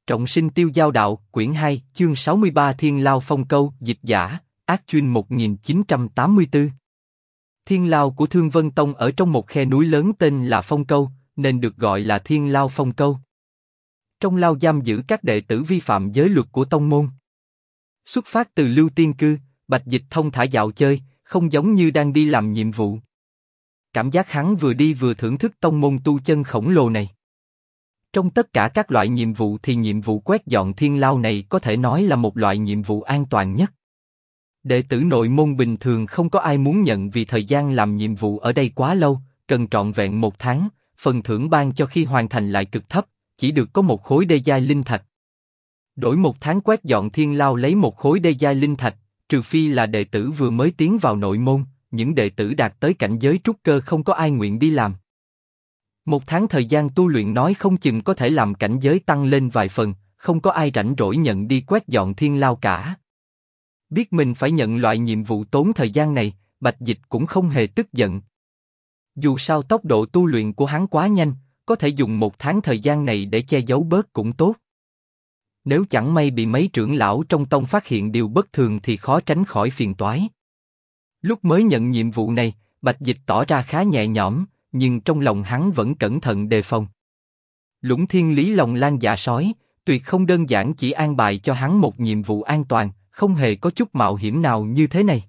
Trọng sinh tiêu giao đạo, quyển 2, chương 63 Thiên Lao Phong Câu, dịch giả, Ác Chuyên 1984. Thiên Lao của Thương Vân Tông ở trong một khe núi lớn tên là Phong Câu, nên được gọi là Thiên Lao Phong Câu. Trong lao giam giữ các đệ tử vi phạm giới luật của tông môn. Xuất phát từ Lưu Tiên Cư, Bạch Dịch thông thả dạo chơi, không giống như đang đi làm nhiệm vụ. Cảm giác hắn vừa đi vừa thưởng thức tông môn tu chân khổng lồ này. Trong tất cả các loại nhiệm vụ thì nhiệm vụ quét dọn thiên lao này có thể nói là một loại nhiệm vụ an toàn nhất. Đệ tử nội môn bình thường không có ai muốn nhận vì thời gian làm nhiệm vụ ở đây quá lâu, cần trọn vẹn 1 tháng, phần thưởng ban cho khi hoàn thành lại cực thấp, chỉ được có 1 khối đê giai linh thạch. Đổi 1 tháng quét dọn thiên lao lấy 1 khối đê giai linh thạch, trừ phi là đệ tử vừa mới tiến vào nội môn, những đệ tử đạt tới cảnh giới trúc cơ không có ai nguyện đi làm. 1 tháng thời gian tu luyện nói không chừng có thể làm cảnh giới tăng lên vài phần, không có ai rảnh rỗi nhận đi quét dọn thiên lao cả. Biết mình phải nhận loại nhiệm vụ tốn thời gian này, Bạch Dịch cũng không hề tức giận. Dù sao tốc độ tu luyện của hắn quá nhanh, có thể dùng 1 tháng thời gian này để che giấu bớt cũng tốt. Nếu chẳng may bị mấy trưởng lão trong tông phát hiện điều bất thường thì khó tránh khỏi phiền toái. Lúc mới nhận nhiệm vụ này, Bạch Dịch tỏ ra khá nhẹ nhõm, nhưng trong lòng hắn vẫn cẩn thận đề phòng. Lũng Thiên Lý lòng lan dạ sói, tuyệt không đơn giản chỉ an bài cho hắn một nhiệm vụ an toàn, không hề có chút mạo hiểm nào như thế này.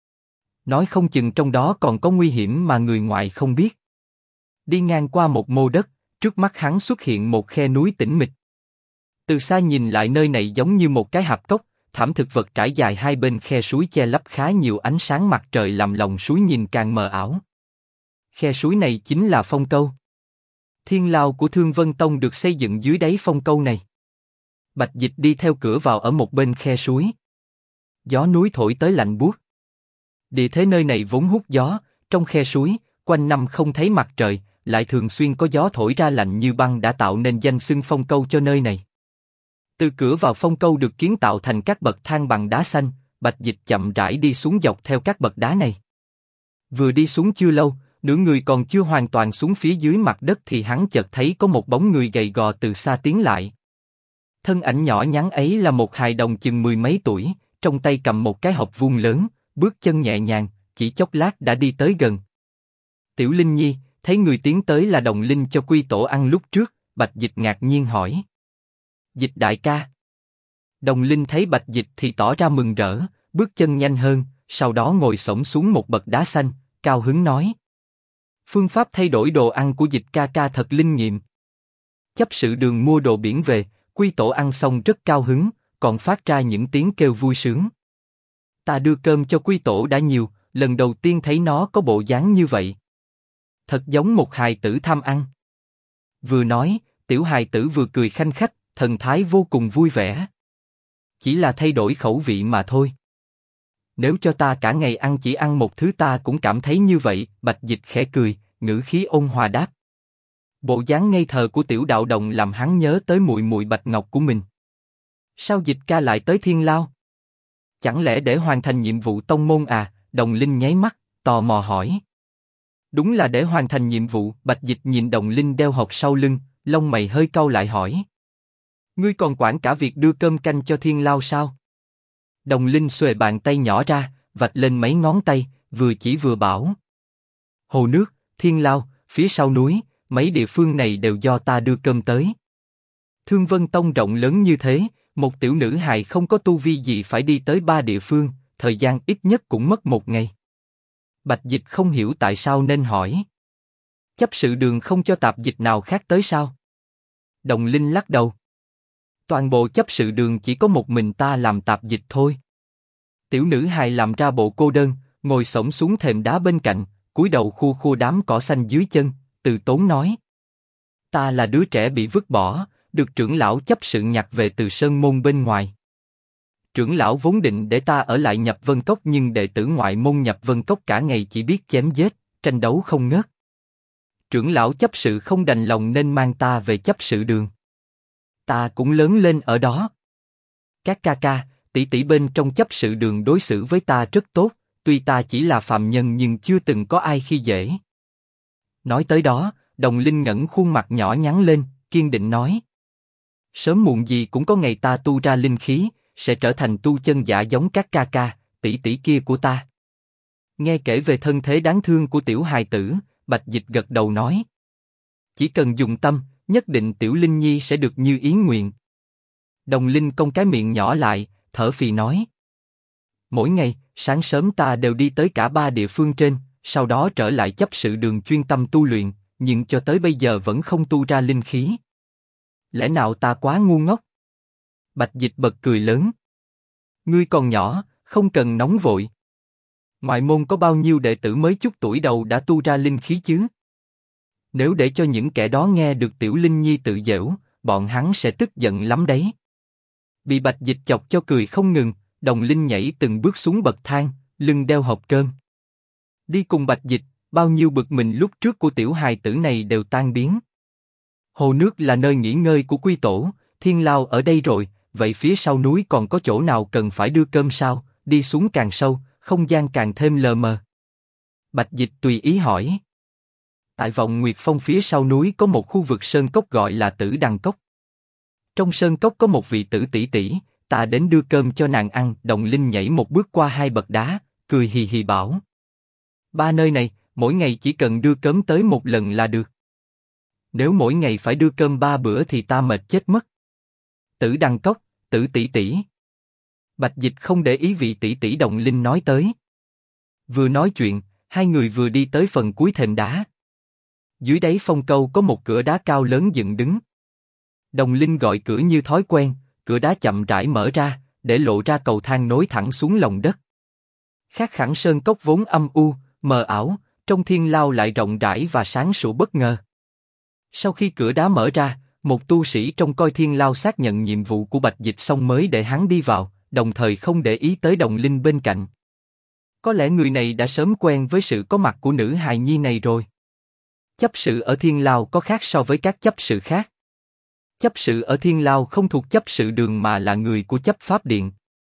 Nói không chừng trong đó còn có nguy hiểm mà người ngoài không biết. Đi ngang qua một mô đất, trước mắt hắn xuất hiện một khe núi tĩnh mịch. Từ xa nhìn lại nơi này giống như một cái hạp cốc, thảm thực vật trải dài hai bên khe suối che lấp khá nhiều ánh sáng mặt trời làm lòng suối nhìn càng mờ ảo. Khe suối này chính là Phong Câu. Thiên lao của Thương Vân Tông được xây dựng dưới đáy Phong Câu này. Bạch Dịch đi theo cửa vào ở một bên khe suối. Gió núi thổi tới lạnh buốt. Địa thế nơi này vốn hút gió, trong khe suối, quanh năm không thấy mặt trời, lại thường xuyên có gió thổi ra lạnh như băng đã tạo nên danh xưng Phong Câu cho nơi này. Từ cửa vào Phong Câu được kiến tạo thành các bậc thang bằng đá xanh, Bạch Dịch chậm rãi đi xuống dọc theo các bậc đá này. Vừa đi xuống chưa lâu, nửa người còn chưa hoàn toàn xuống phía dưới mặt đất thì hắn chợt thấy có một bóng người gầy gò từ xa tiến lại. Thân ảnh nhỏ nhắn ấy là một hài đồng chừng 10 mấy tuổi, trong tay cầm một cái hộp vuông lớn, bước chân nhẹ nhàng, chỉ chốc lát đã đi tới gần. Tiểu Linh Nhi, thấy người tiến tới là đồng linh cho Quy Tổ ăn lúc trước, Bạch Dịch ngạc nhiên hỏi. Dịch đại ca. Đồng linh thấy Bạch Dịch thì tỏ ra mừng rỡ, bước chân nhanh hơn, sau đó ngồi xổm xuống một bậc đá xanh, cao hứng nói. Phương pháp thay đổi đồ ăn của Dịch ca ca thật linh nghiệm. Chấp sự đường mua đồ biển về, Quy Tổ ăn xong rất cao hứng, còn phát ra những tiếng kêu vui sướng. Ta đưa cơm cho Quy Tổ đã nhiều, lần đầu tiên thấy nó có bộ dáng như vậy. Thật giống một hài tử tham ăn. Vừa nói, tiểu hài tử vừa cười khanh khách, thần thái vô cùng vui vẻ. Chỉ là thay đổi khẩu vị mà thôi. Nếu cho ta cả ngày ăn chỉ ăn một thứ ta cũng cảm thấy như vậy. Bạch Dịch khẽ cười, ngữ khí ôn hòa đáp. Bộ dáng ngây thơ của tiểu đạo đồng làm hắn nhớ tới muội muội Bạch Ngọc của mình. Sao Dịch ca lại tới Thiên Lao? Chẳng lẽ để hoàn thành nhiệm vụ tông môn à? Đồng linh nháy mắt, tò mò hỏi. Đúng là để hoàn thành nhiệm vụ. Bạch Dịch nhìn đồng linh đeo hộp sau lưng, lông mày hơi cau lại hỏi. Ngươi còn quản cả việc đưa cơm canh cho Thiên Lao sao? Đồng linh xuề bàn tay nhỏ ra, vạch lên mấy ngón tay, vừa chỉ vừa bảo. Hồ nước, Thiên Lao, phía sau núi, mấy địa phương này đều do ta đưa cơm tới. Thương Vân Tông rộng lớn như thế, một tiểu nữ hài không có tu vi gì phải đi tới 3 địa phương, thời gian ít nhất cũng mất 1 ngày. Bạch Dịch không hiểu tại sao nên hỏi. Chấp sự đường không cho tạp dịch nào khác tới sao? Đồng linh lắc đầu. Toàn bộ chấp sự đường chỉ có một mình ta làm tạp dịch thôi. Tiểu nữ hài làm ra bộ cô đơn, ngồi xổm xuống thềm đá bên cạnh, cúi đầu khua khua đám cỏ xanh dưới chân, từ tốn nói. Ta là đứa trẻ bị vứt bỏ, được trưởng lão chấp sự nhặt về từ sơn môn bên ngoài. Trưởng lão vốn định để ta ở lại Nhập Vân Cốc nhưng đệ tử ngoại môn Nhập Vân Cốc cả ngày chỉ biết chém giết, tranh đấu không ngớt. Trưởng lão chấp sự không đành lòng nên mang ta về chấp sự đường. Ta cũng lớn lên ở đó. Các ca ca, tỷ tỷ bên trong chấp sự đường đối xử với ta rất tốt, tuy ta chỉ là phàm nhân nhưng chưa từng có ai khi dễ. Nói tới đó, đồng linh ngẩng khuôn mặt nhỏ nhắn lên, kiên định nói. Sớm muộn gì cũng có ngày ta tu ra linh khí, sẽ trở thành tu chân giả giống các ca ca, tỷ tỷ kia của ta. Nghe kể về thân thế đáng thương của tiểu hài tử, Bạch Dịch gật đầu nói. Chỉ cần dùng tâm, nhất định tiểu Linh Nhi sẽ được như ý nguyện. Đồng Linh cong cái miệng nhỏ lại, thở phì nói. Mỗi ngày, sáng sớm ta đều đi tới cả 3 địa phương trên, sau đó trở lại chấp sự đường chuyên tâm tu luyện, nhưng cho tới bây giờ vẫn không tu ra linh khí. Lẽ nào ta quá ngu ngốc? Bạch Dịch bật cười lớn. Ngươi còn nhỏ, không cần nóng vội. Ngoại môn có bao nhiêu đệ tử mới chút tuổi đầu đã tu ra linh khí chứ? Nếu để cho những kẻ đó nghe được tiểu Linh Nhi tự giễu, bọn hắn sẽ tức giận lắm đấy. Bị Bạch Dịch chọc cho cười không ngừng, Đồng Linh nhảy từng bước xuống bậc thang, lưng đeo hộp cơm. Đi cùng Bạch Dịch, bao nhiêu bực mình lúc trước của tiểu hài tử này đều tan biến. Hồ nước là nơi nghỉ ngơi của quy tổ, thiên lao ở đây rồi, vậy phía sau núi còn có chỗ nào cần phải đưa cơm sao? Đi xuống càng sâu, không gian càng thêm lờ mờ. Bạch Dịch tùy ý hỏi. Tại vọng Nguyệt Phong phía sau núi có một khu vực sơn cốc gọi là Tử Đằng Cốc. Trong sơn cốc có một vị tử tỷ tỷ, ta đến đưa cơm cho nàng ăn. Đồng Linh nhảy một bước qua 2 bậc đá, cười hì hì bảo. 3 nơi này, mỗi ngày chỉ cần đưa cơm tới 1 lần là được. Nếu mỗi ngày phải đưa cơm 3 bữa thì ta mệt chết mất. Tử Đằng Cốc, Tử tỷ tỷ. Bạch Dịch không để ý vị tỷ tỷ Đồng Linh nói tới. Vừa nói chuyện, 2 người vừa đi tới phần cuối thềm đá. Dưới đáy phong câu có một cửa đá cao lớn dựng đứng. Đồng Linh gọi cửa như thói quen, cửa đá chậm rãi mở ra, để lộ ra cầu thang nối thẳng xuống lòng đất. Khác hẳn sơn cốc vốn âm u, mờ ảo, trong thiên lao lại rộng rãi và sáng sủa bất ngờ. Sau khi cửa đá mở ra, một tu sĩ trông coi thiên lao xác nhận nhiệm vụ của Bạch Dịch xong mới để hắn đi vào, đồng thời không để ý tới Đồng Linh bên cạnh. Có lẽ người này đã sớm quen với sự có mặt của nữ hài nhi này rồi. Chấp sự ở thiên lao có khác so với các chấp sự khác. Chấp sự ở thiên lao không thuộc chấp sự đường mà là người của chấp pháp điện.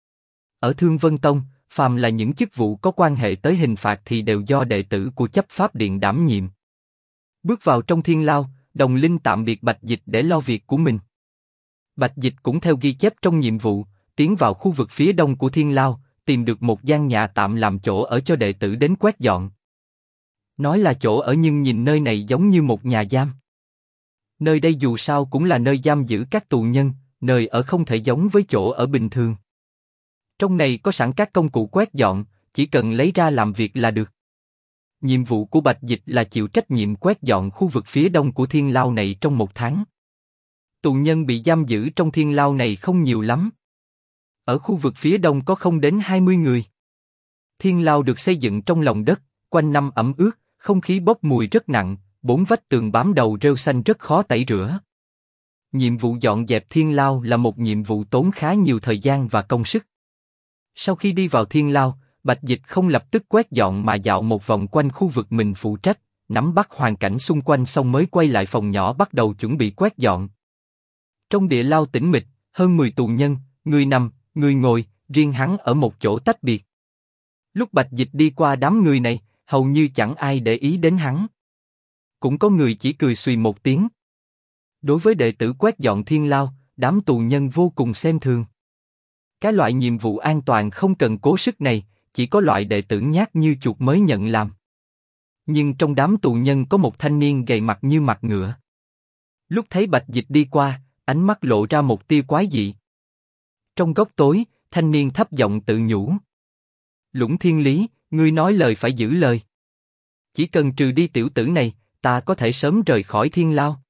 Ở Thương Vân Tông, phàm là những chức vụ có quan hệ tới hình phạt thì đều do đệ tử của chấp pháp điện đảm nhiệm. Bước vào trong thiên lao, Đồng Linh tạm biệt Bạch Dịch để lo việc của mình. Bạch Dịch cũng theo ghi chép trong nhiệm vụ, tiến vào khu vực phía đông của thiên lao, tìm được một gian nhà tạm làm chỗ ở cho đệ tử đến quét dọn. Nói là chỗ ở nhưng nhìn nơi này giống như một nhà giam. Nơi đây dù sao cũng là nơi giam giữ các tù nhân, nơi ở không thể giống với chỗ ở bình thường. Trong này có sẵn các công cụ quét dọn, chỉ cần lấy ra làm việc là được. Nhiệm vụ của Bạch Dịch là chịu trách nhiệm quét dọn khu vực phía đông của thiên lao này trong 1 tháng. Tù nhân bị giam giữ trong thiên lao này không nhiều lắm. Ở khu vực phía đông có không đến 20 người. Thiên lao được xây dựng trong lòng đất, quanh năm ẩm ướt, không khí bốc mùi rất nặng, 4 vách tường bám đầu rêu xanh rất khó tẩy rửa. Nhiệm vụ dọn dẹp thiên lao là một nhiệm vụ tốn khá nhiều thời gian và công sức. Sau khi đi vào thiên lao, Bạch Dịch không lập tức quét dọn mà dạo một vòng quanh khu vực mình phụ trách, nắm bắt hoàn cảnh xung quanh xong mới quay lại phòng nhỏ bắt đầu chuẩn bị quét dọn. Trong địa lao tĩnh mịch, hơn 10 tù nhân, người nằm, người ngồi, riêng hắn ở một chỗ tách biệt. Lúc Bạch Dịch đi qua đám người này, hầu như chẳng ai để ý đến hắn. Cũng có người chỉ cười xùy một tiếng. Đối với đệ tử quét dọn thiên lao, đám tù nhân vô cùng xem thường. Cái loại nhiệm vụ an toàn không cần cố sức này, chỉ có loại đệ tử nhát như chuột mới nhận làm. Nhưng trong đám tù nhân có một thanh niên gầy mặt như mặt ngựa. Lúc thấy Bạch Dịch đi qua, ánh mắt lộ ra một tia quái dị. Trong góc tối, thanh niên thấp giọng tự nhủ. Lũng Thiên Lý, ngươi nói lời phải giữ lời. Chỉ cần trừ đi tiểu tử này, ta có thể sớm rời khỏi thiên lao.